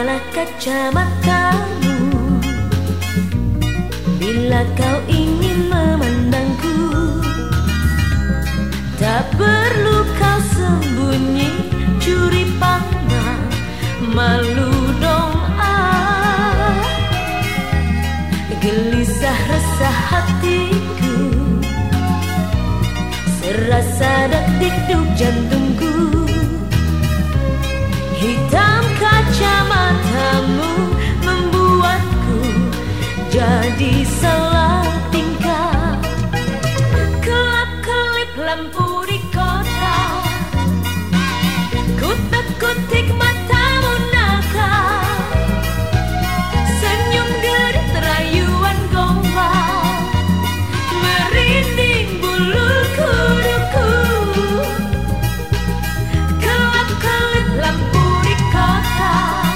Bukalah kacamatamu bila kau ingin memandangku. Tak perlu kau sembunyi, curi pandang, malu dong gelisah resah hatiku, serasa detik-detik jantungku. Hitam kacamatamu membuatku jadi salah tingkah. Kelap-kelip lampu di kota, kutak-kutik matamu nakal, senyum gerit rayuan gombal, merinding bulu kuduku. Kelap-kelip lampu di kota,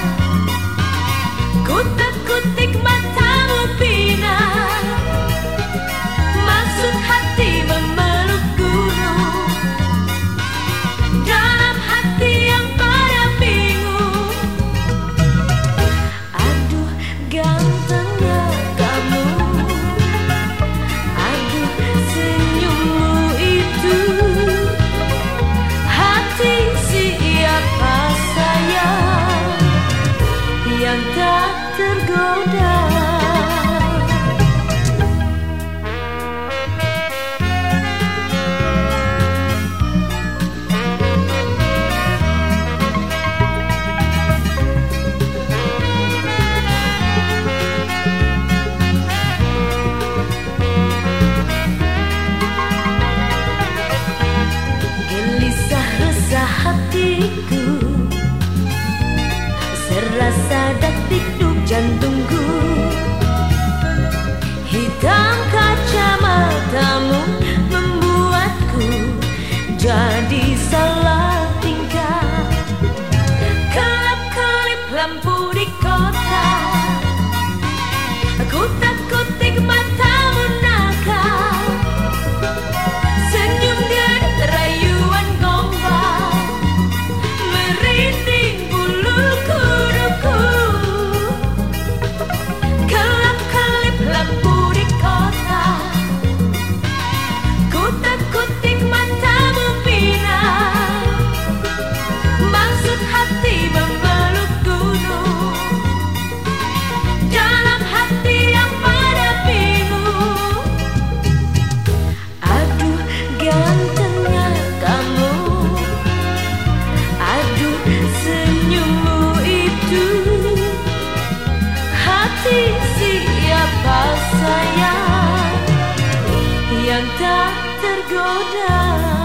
kutak-kutik matamu pinar, maksud hati memeluk gunung, dalam hati yang pada bingung. Aduh gantengnya kamu, aduh senyummu itu, hati siapa sayang yang tak tergoda. Gelisah resah hatiku, serasa detik-detik jantungku. Hitam kacamatamu membuatku jadi salah tingkah. Kelap-kelip lampu di kota, kutak-kutik matamu nakal, senyum gerit rayuan gombal, merinding bulu kuduku. Kelap-kelip lampu di kota, kutak-kutik matamu pinar, maksud hati memeluk gunung, dalam hati yang pada bingung. Aduh gantengnya kamu, aduh senyummu itu, hati siapa sayang yang tak tergoda.